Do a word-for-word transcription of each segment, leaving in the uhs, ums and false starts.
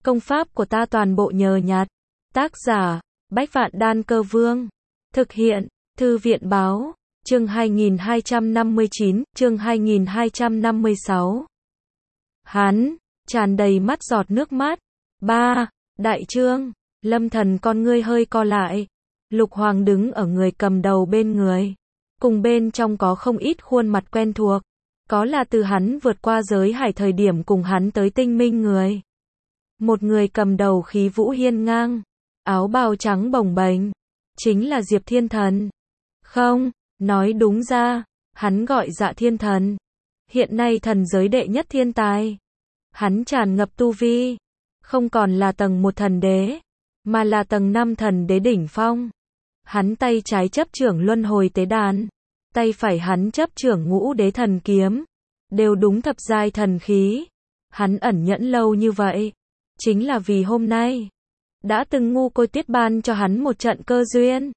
Công pháp của ta toàn bộ nhờ nhặt. Tác giả, Bách Vạn Đan Cơ Vương. Thực hiện, Thư viện Báo. Chương hai nghìn hai trăm năm mươi chín, chương hai nghìn hai trăm năm mươi sáu. Hắn, tràn đầy mắt giọt nước mắt. Ba, Đại Trương, Lâm Thần con ngươi hơi co lại. Lục Hoàng đứng ở người cầm đầu bên người. Cùng bên trong có không ít khuôn mặt quen thuộc. Có là từ hắn vượt qua giới hải thời điểm cùng hắn tới tinh minh người. Một người cầm đầu khí vũ hiên ngang. Áo bào trắng bồng bềnh. Chính là Diệp Thiên Thần. Không, nói đúng ra, hắn gọi Dạ Thiên Thần. Hiện nay thần giới đệ nhất thiên tài. Hắn tràn ngập tu vi. Không còn là tầng một thần đế, mà là tầng năm thần đế đỉnh phong. Hắn tay trái chấp trưởng luân hồi tế đàn. Tay phải hắn chấp trưởng ngũ đế thần kiếm. Đều đúng thập giai thần khí. Hắn ẩn nhẫn lâu như vậy. Chính là vì hôm nay. Đã từng ngu côi tiết ban cho hắn một trận cơ duyên.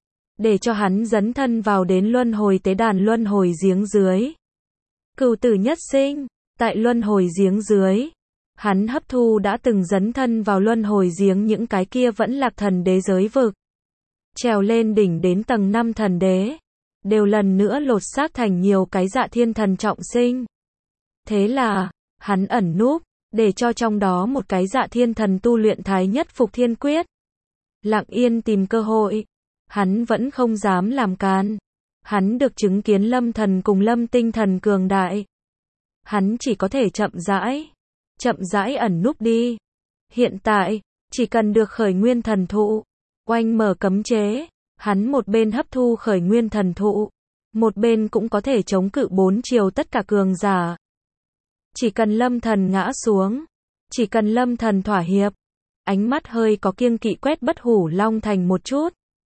Để cho hắn dấn thân vào đến luân hồi tế đàn luân hồi giếng dưới. Cửu tử nhất sinh. Tại luân hồi giếng dưới. Hắn hấp thu đã từng dấn thân vào luân hồi giếng những cái kia vẫn lạc thần đế giới vực. Trèo lên đỉnh đến tầng năm thần đế. Đều lần nữa lột xác thành nhiều cái Dạ Thiên Thần trọng sinh. Thế là, hắn ẩn núp, để cho trong đó một cái Dạ Thiên Thần tu luyện Thái Nhất Phục Thiên Quyết. Lặng yên tìm cơ hội. Hắn vẫn không dám làm can. Hắn được chứng kiến Lâm Thần cùng Lâm Tinh Thần cường đại. Hắn chỉ có thể chậm rãi. Chậm rãi ẩn núp đi. Hiện tại, chỉ cần được khởi nguyên thần thụ. Oanh mở cấm chế. Hắn một bên hấp thu khởi nguyên thần thụ. Một bên cũng có thể chống cự bốn chiều tất cả cường giả. Chỉ cần Lâm Thần ngã xuống. Chỉ cần Lâm Thần thỏa hiệp. Ánh mắt hơi có kiêng kỵ quét Bất Hủ Long Thành một chút.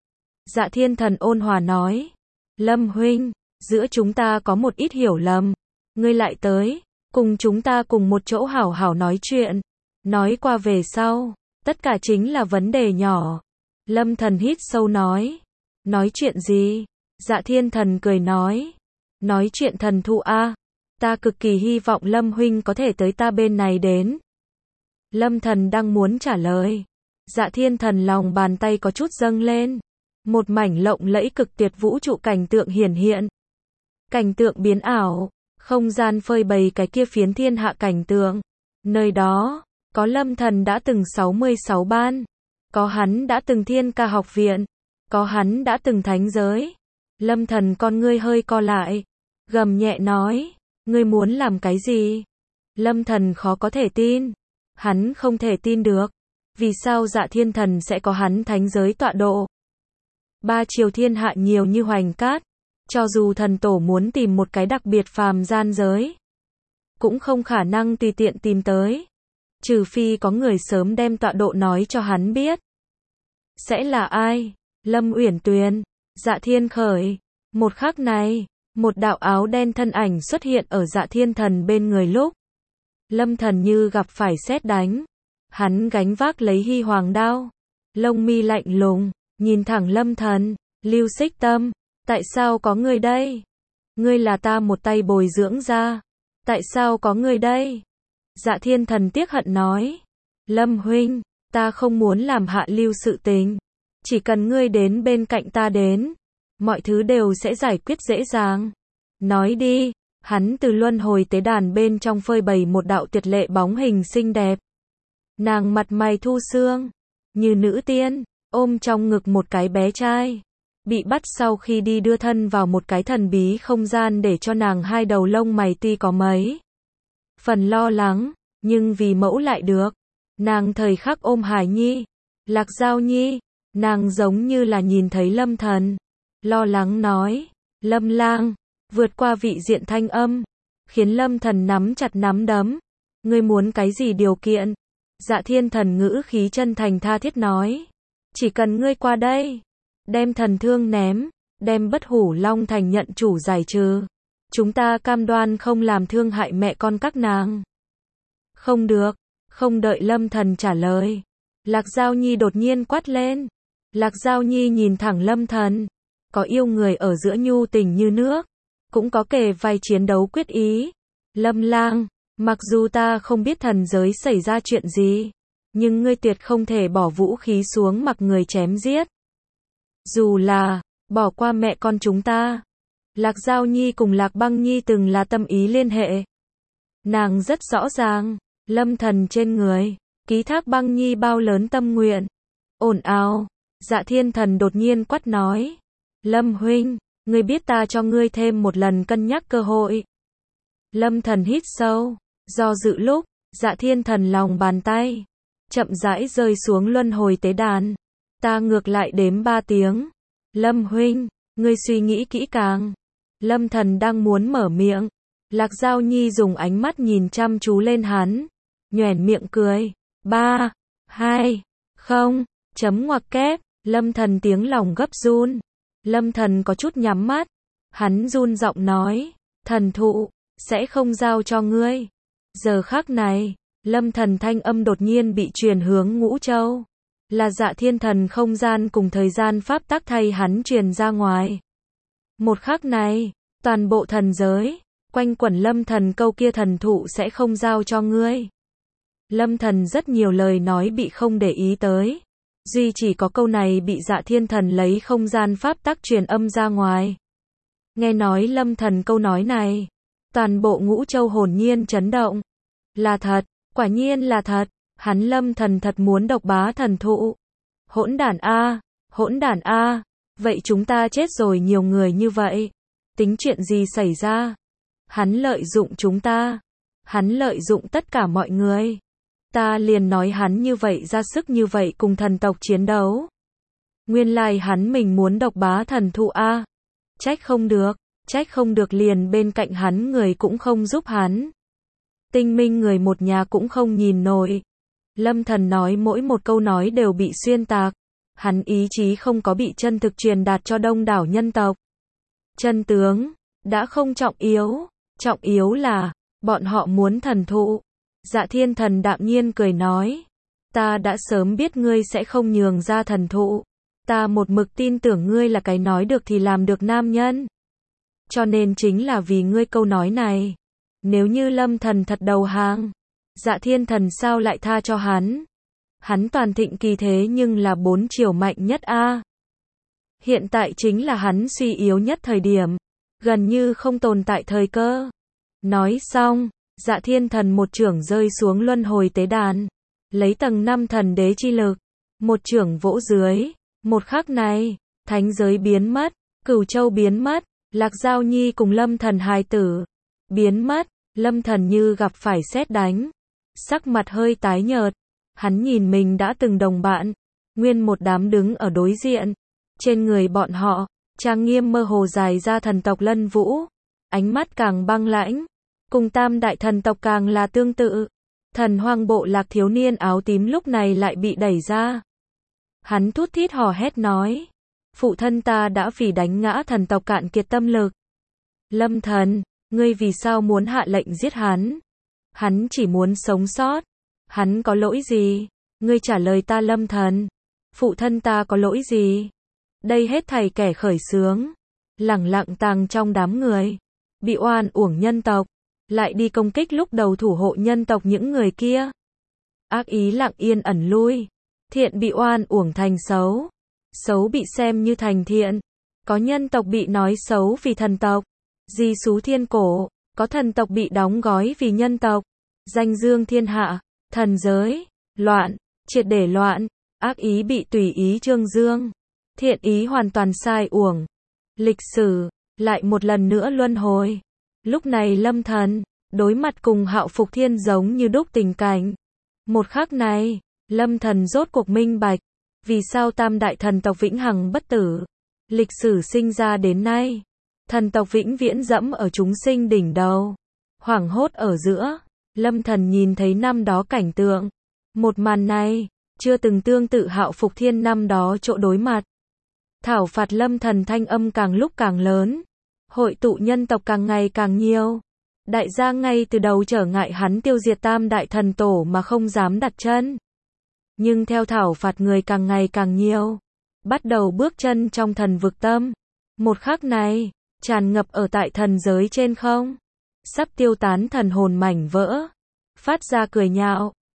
Dạ Thiên Thần ôn hòa nói. Lâm huynh, giữa chúng ta có một ít hiểu lầm. Ngươi lại tới, cùng chúng ta cùng một chỗ hảo hảo nói chuyện. Nói qua về sau, tất cả chính là vấn đề nhỏ. Lâm Thần hít sâu nói. Nói chuyện gì? Dạ Thiên Thần cười nói. Nói chuyện thần thụ a. Ta cực kỳ hy vọng Lâm huynh có thể tới ta bên này đến. Lâm Thần đang muốn trả lời. Dạ Thiên Thần lòng bàn tay có chút dâng lên. Một mảnh lộng lẫy cực tuyệt vũ trụ cảnh tượng hiển hiện. Cảnh tượng biến ảo. Không gian phơi bày cái kia phiến thiên hạ cảnh tượng. Nơi đó, có Lâm Thần đã từng sáu mươi sáu ban. Có hắn đã từng thiên ca học viện. Có hắn đã từng thánh giới. Lâm Thần con ngươi hơi co lại. Gầm nhẹ nói. Ngươi muốn làm cái gì? Lâm Thần khó có thể tin. Hắn không thể tin được. Vì sao Dạ Thiên Thần sẽ có hắn thánh giới tọa độ? Ba triều thiên hạ nhiều như hoành cát. Cho dù thần tổ muốn tìm một cái đặc biệt phàm gian giới. Cũng không khả năng tùy tiện tìm tới. Trừ phi có người sớm đem tọa độ nói cho hắn biết. Sẽ là ai? Lâm Uyển Tuyền, Dạ Thiên Khởi. Một khắc này, một đạo áo đen thân ảnh xuất hiện ở Dạ Thiên Thần bên người lúc. Lâm Thần như gặp phải sét đánh. Hắn gánh vác lấy hy hoàng đao. Lông mi lạnh lùng, nhìn thẳng Lâm Thần. Lưu Xích Tâm, tại sao có ngươi đây? Ngươi là ta một tay bồi dưỡng ra. Tại sao có ngươi đây? Dạ Thiên Thần tiếc hận nói. Lâm huynh, ta không muốn làm hạ lưu sự tình. Chỉ cần ngươi đến bên cạnh ta đến. Mọi thứ đều sẽ giải quyết dễ dàng. Nói đi. Hắn từ luân hồi tế đàn bên trong phơi bày một đạo tuyệt lệ bóng hình xinh đẹp. Nàng mặt mày thu xương. Như nữ tiên. Ôm trong ngực một cái bé trai. Bị bắt sau khi đi đưa thân vào một cái thần bí không gian để cho nàng hai đầu lông mày tuy có mấy phần lo lắng. Nhưng vì mẫu lại được. Nàng thời khắc ôm Hải Nhi. Lạc Giao Nhi. Nàng giống như là nhìn thấy Lâm Thần. Lo lắng nói. Lâm lang. Vượt qua vị diện thanh âm. Khiến Lâm Thần nắm chặt nắm đấm. Ngươi muốn cái gì điều kiện? Dạ Thiên Thần ngữ khí chân thành tha thiết nói. Chỉ cần ngươi qua đây. Đem thần thương ném. Đem Bất Hủ Long Thành nhận chủ giải trừ. Chúng ta cam đoan không làm thương hại mẹ con các nàng. Không được. Không đợi Lâm Thần trả lời. Lạc Giao Nhi đột nhiên quát lên. Lạc Giao Nhi nhìn thẳng Lâm Thần. Có yêu người ở giữa nhu tình như nước. Cũng có kề vai chiến đấu quyết ý. Lâm lang, mặc dù ta không biết thần giới xảy ra chuyện gì. nhưng ngươi tuyệt không thể bỏ vũ khí xuống mặc người chém giết. Dù là, bỏ qua mẹ con chúng ta. Lạc Giao Nhi cùng Lạc Băng Nhi từng là tâm ý liên hệ. Nàng rất rõ ràng, Lâm Thần trên người, ký thác Băng Nhi bao lớn tâm nguyện. Ồn ào, Dạ Thiên Thần đột nhiên quát nói. Lâm huynh, ngươi biết ta cho ngươi thêm một lần cân nhắc cơ hội. Lâm Thần hít sâu, do dự lúc, Dạ Thiên Thần lòng bàn tay, chậm rãi rơi xuống luân hồi tế đàn. Ta ngược lại đếm ba tiếng. Lâm huynh, ngươi suy nghĩ kỹ càng. Lâm Thần đang muốn mở miệng. Lạc Giao Nhi dùng ánh mắt nhìn chăm chú lên hắn. Nhoẻn miệng cười. Ba, hai, không, chấm ngoặc kép. Lâm Thần tiếng lòng gấp run. Lâm Thần có chút nhắm mắt. Hắn run giọng nói. Thần thụ, sẽ không giao cho ngươi. Giờ khắc này, Lâm Thần thanh âm đột nhiên bị truyền hướng Ngũ Châu. Là Dạ Thiên Thần không gian cùng thời gian pháp tắc thay hắn truyền ra ngoài. Một khắc này, toàn bộ thần giới, quanh quẩn Lâm Thần câu kia thần thụ sẽ không giao cho ngươi. Lâm Thần rất nhiều lời nói bị không để ý tới. Duy chỉ có câu này bị Dạ Thiên Thần lấy không gian pháp tắc truyền âm ra ngoài. Nghe nói Lâm Thần câu nói này, toàn bộ Ngũ Châu hồn nhiên chấn động. Là thật, quả nhiên là thật, hắn Lâm Thần thật muốn độc bá thần thụ. Hỗn đản a, hỗn đản a, vậy chúng ta chết rồi nhiều người như vậy. Tính chuyện gì xảy ra? Hắn lợi dụng chúng ta. Hắn lợi dụng tất cả mọi người. Ta liền nói hắn như vậy ra sức như vậy cùng thần tộc chiến đấu. Nguyên lai hắn mình muốn độc bá thần thụ a. Trách không được, trách không được liền bên cạnh hắn người cũng không giúp hắn. Tinh Minh người một nhà cũng không nhìn nổi. Lâm Thần nói mỗi một câu nói đều bị xuyên tạc. Hắn ý chí không có bị chân thực truyền đạt cho đông đảo nhân tộc. Chân tướng, đã không trọng yếu. Trọng yếu là, bọn họ muốn thần thụ. Dạ Thiên Thần đạm nhiên cười nói. Ta đã sớm biết ngươi sẽ không nhường ra thần thụ. Ta một mực tin tưởng ngươi là cái nói được thì làm được nam nhân. Cho nên chính là vì ngươi câu nói này. Nếu như Lâm Thần thật đầu hàng, Dạ Thiên Thần sao lại tha cho hắn? Hắn toàn thịnh kỳ thế nhưng là bốn chiều mạnh nhất a. Hiện tại chính là hắn suy yếu nhất thời điểm, gần như không tồn tại thời cơ. Nói xong, Dạ Thiên Thần một chưởng rơi xuống luân hồi tế đàn, lấy tầng năm thần đế chi lực, một chưởng vỗ dưới, một khắc này, thánh giới biến mất, Cửu Châu biến mất, Lạc Giao Nhi cùng Lâm Thần hài tử biến mất. Lâm Thần như gặp phải sét đánh, sắc mặt hơi tái nhợt. Hắn nhìn mình đã từng đồng bạn, nguyên một đám đứng ở đối diện. Trên người bọn họ, trang nghiêm mơ hồ dài ra thần tộc Lân Vũ, ánh mắt càng băng lãnh, cùng tam đại thần tộc càng là tương tự. Thần Hoang bộ lạc thiếu niên áo tím lúc này lại bị đẩy ra. Hắn thút thít hò hét nói, phụ thân ta đã vì đánh ngã thần tộc cạn kiệt tâm lực. Lâm Thần, ngươi vì sao muốn hạ lệnh giết hắn? Hắn chỉ muốn sống sót. Hắn có lỗi gì? Ngươi trả lời ta Lâm Thần. Phụ thân ta có lỗi gì? Đây hết thảy kẻ khởi xướng, lẳng lặng tàng trong đám người, bị oan uổng nhân tộc, lại đi công kích lúc đầu thủ hộ nhân tộc những người kia. Ác ý lặng yên ẩn lui, thiện bị oan uổng thành xấu, xấu bị xem như thành thiện, có nhân tộc bị nói xấu vì thần tộc. Di xú thiên cổ, có thần tộc bị đóng gói vì nhân tộc. Danh dương thiên hạ, thần giới, loạn, triệt để loạn, ác ý bị tùy ý trương dương, thiện ý hoàn toàn sai uổng. Lịch sử, lại một lần nữa luân hồi. Lúc này Lâm Thần, đối mặt cùng Hạo Phục Thiên giống như đúc tình cảnh. Một khắc này, Lâm Thần rốt cuộc minh bạch, vì sao tam đại thần tộc vĩnh hằng bất tử. Lịch sử sinh ra đến nay, thần tộc vĩnh viễn dẫm ở chúng sinh đỉnh đầu. Hoảng hốt ở giữa, Lâm Thần nhìn thấy năm đó cảnh tượng. Một màn này, chưa từng tương tự Hạo Phục Thiên năm đó chỗ đối mặt. Thảo phạt Lâm Thần thanh âm càng lúc càng lớn. Hội tụ nhân tộc càng ngày càng nhiều. Đại gia ngay từ đầu trở ngại hắn tiêu diệt tam đại thần tổ mà không dám đặt chân. Nhưng theo thảo phạt người càng ngày càng nhiều, bắt đầu bước chân trong thần vực tâm. Một khắc này, tràn ngập ở tại thần giới trên không, sắp tiêu tán thần hồn mảnh vỡ, phát ra cười nhạo,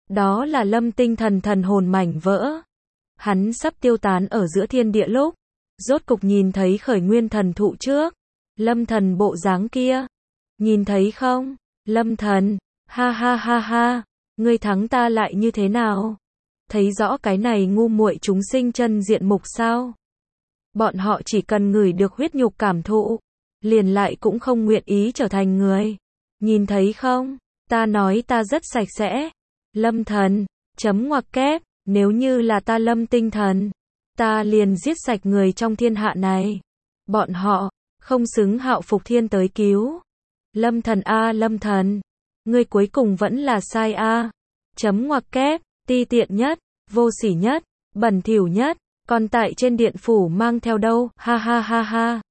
Đó là Lâm Tinh Thần thần hồn mảnh vỡ. Hắn sắp tiêu tán ở giữa thiên địa lúc, rốt cục nhìn thấy khởi nguyên thần thụ trước. Lâm Thần bộ dáng kia. Nhìn thấy không? Lâm Thần, ha ha ha ha, ngươi thắng ta lại như thế nào? Thấy rõ cái này ngu muội chúng sinh chân diện mục sao? Bọn họ chỉ cần ngửi được huyết nhục cảm thụ, liền lại cũng không nguyện ý trở thành người. Nhìn thấy không? Ta nói ta rất sạch sẽ. Lâm Thần, chấm ngoặc kép, nếu như là ta Lâm Tinh Thần, ta liền giết sạch người trong thiên hạ này. Bọn họ, không xứng Hạo Phục Thiên tới cứu. Lâm Thần a Lâm Thần, ngươi cuối cùng vẫn là sai a. Chấm ngoặc kép, ti tiện nhất, vô sỉ nhất, bẩn thỉu nhất, còn tại trên điện phủ mang theo đâu, ha ha ha ha.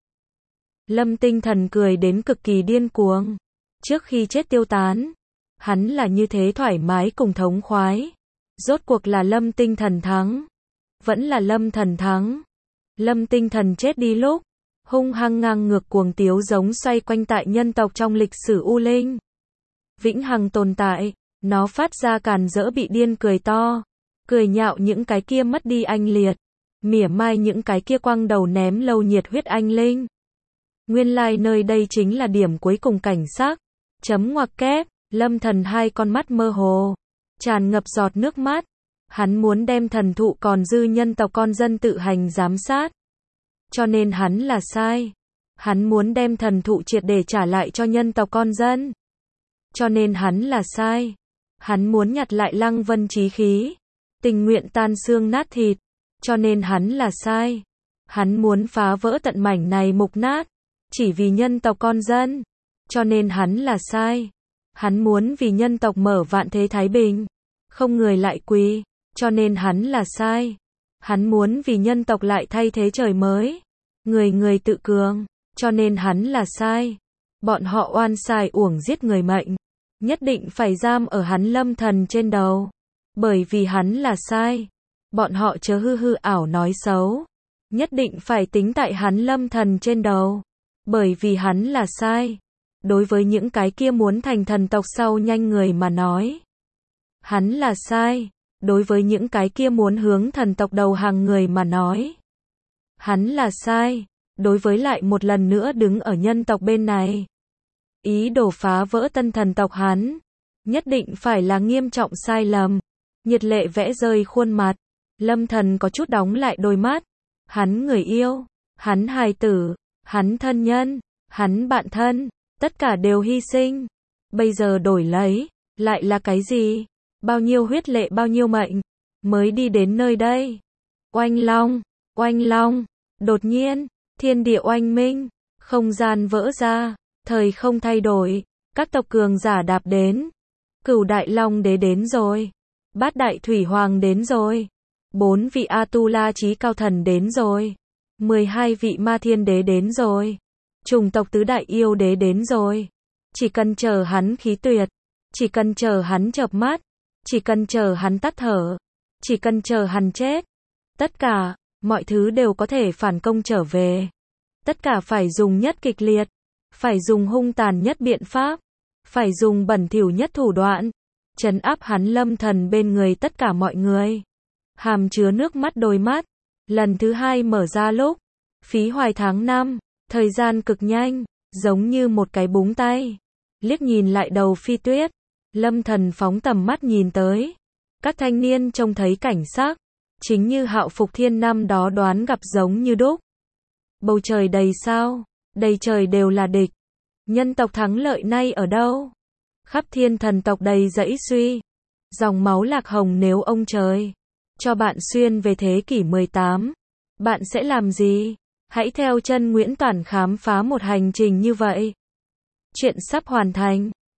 Lâm Tinh Thần cười đến cực kỳ điên cuồng. Trước khi chết tiêu tán, hắn là như thế thoải mái cùng thống khoái. Rốt cuộc là Lâm Tinh Thần thắng. Vẫn là Lâm Thần thắng. Lâm Tinh Thần chết đi lúc, hung hăng ngang ngược cuồng tiếu giống xoay quanh tại nhân tộc trong lịch sử U Linh. Vĩnh hằng tồn tại, nó phát ra càn rỡ bị điên cười to, cười nhạo những cái kia mất đi anh liệt, mỉa mai những cái kia quăng đầu ném lâu nhiệt huyết anh linh. Nguyên lai like nơi đây chính là điểm cuối cùng cảnh sắc. Chấm ngoặc kép, Lâm Thần hai con mắt mơ hồ, tràn ngập giọt nước mắt. Hắn muốn đem thần thụ còn dư nhân tộc con dân tự hành giám sát. Cho nên hắn là sai. Hắn muốn đem thần thụ triệt để trả lại cho nhân tộc con dân. Cho nên hắn là sai. Hắn muốn nhặt lại Lăng Vân chí khí, tình nguyện tan xương nát thịt. Cho nên hắn là sai. Hắn muốn phá vỡ tận mảnh này mục nát, chỉ vì nhân tộc con dân. Cho nên hắn là sai. Hắn muốn vì nhân tộc mở vạn thế thái bình, không người lại quỳ. Cho nên hắn là sai. Hắn muốn vì nhân tộc lại thay thế trời mới, người người tự cường. Cho nên hắn là sai. Bọn họ oan sai uổng giết người mệnh, nhất định phải giam ở hắn Lâm Thần trên đầu. Bởi vì hắn là sai. Bọn họ chớ hư hư ảo nói xấu, nhất định phải tính tại hắn Lâm Thần trên đầu. Bởi vì hắn là sai. Đối với những cái kia muốn thành thần tộc sau nhanh người mà nói, hắn là sai. Đối với những cái kia muốn hướng thần tộc đầu hàng người mà nói, hắn là sai. Đối với lại một lần nữa đứng ở nhân tộc bên này, ý đồ phá vỡ tân thần tộc hắn, nhất định phải là nghiêm trọng sai lầm. Nhiệt lệ vẽ rơi khuôn mặt. Lâm Thần có chút đóng lại đôi mắt. Hắn người yêu, hắn hài tử, hắn thân nhân, hắn bạn thân, tất cả đều hy sinh. Bây giờ đổi lấy, lại là cái gì? Bao nhiêu huyết lệ bao nhiêu mệnh, mới đi đến nơi đây. Oanh long, oanh long, đột nhiên, thiên địa oanh minh, không gian vỡ ra, thời không thay đổi, các tộc cường giả đạp đến. Cửu đại long đế đến rồi, bát đại thủy hoàng đến rồi, bốn vị Atula chí cao thần đến rồi, mười hai vị ma thiên đế đến rồi, chủng tộc tứ đại yêu đế đến rồi. Chỉ cần chờ hắn khí tuyệt, chỉ cần chờ hắn chợp mắt, chỉ cần chờ hắn tắt thở, chỉ cần chờ hắn chết, tất cả, mọi thứ đều có thể phản công trở về. Tất cả phải dùng nhất kịch liệt, phải dùng hung tàn nhất biện pháp, phải dùng bẩn thỉu nhất thủ đoạn, trấn áp hắn Lâm Thần bên người tất cả mọi người. Hàm chứa nước mắt đôi mắt, lần thứ hai mở ra lúc, phí hoài tháng năm, thời gian cực nhanh, giống như một cái búng tay. Liếc nhìn lại đầu Phi Tuyết, Lâm Thần phóng tầm mắt nhìn tới. Các thanh niên trông thấy cảnh sắc, chính như Hạo Phục Thiên năm đó đoán gặp giống như đúc. Bầu trời đầy sao, đầy trời đều là địch. Nhân tộc thắng lợi nay ở đâu? Khắp thiên thần tộc đầy dẫy suy. Dòng máu lạc hồng nếu ông trời cho bạn xuyên về thế kỷ mười tám, bạn sẽ làm gì? Hãy theo chân Nguyễn Toản khám phá một hành trình như vậy. Chuyện sắp hoàn thành.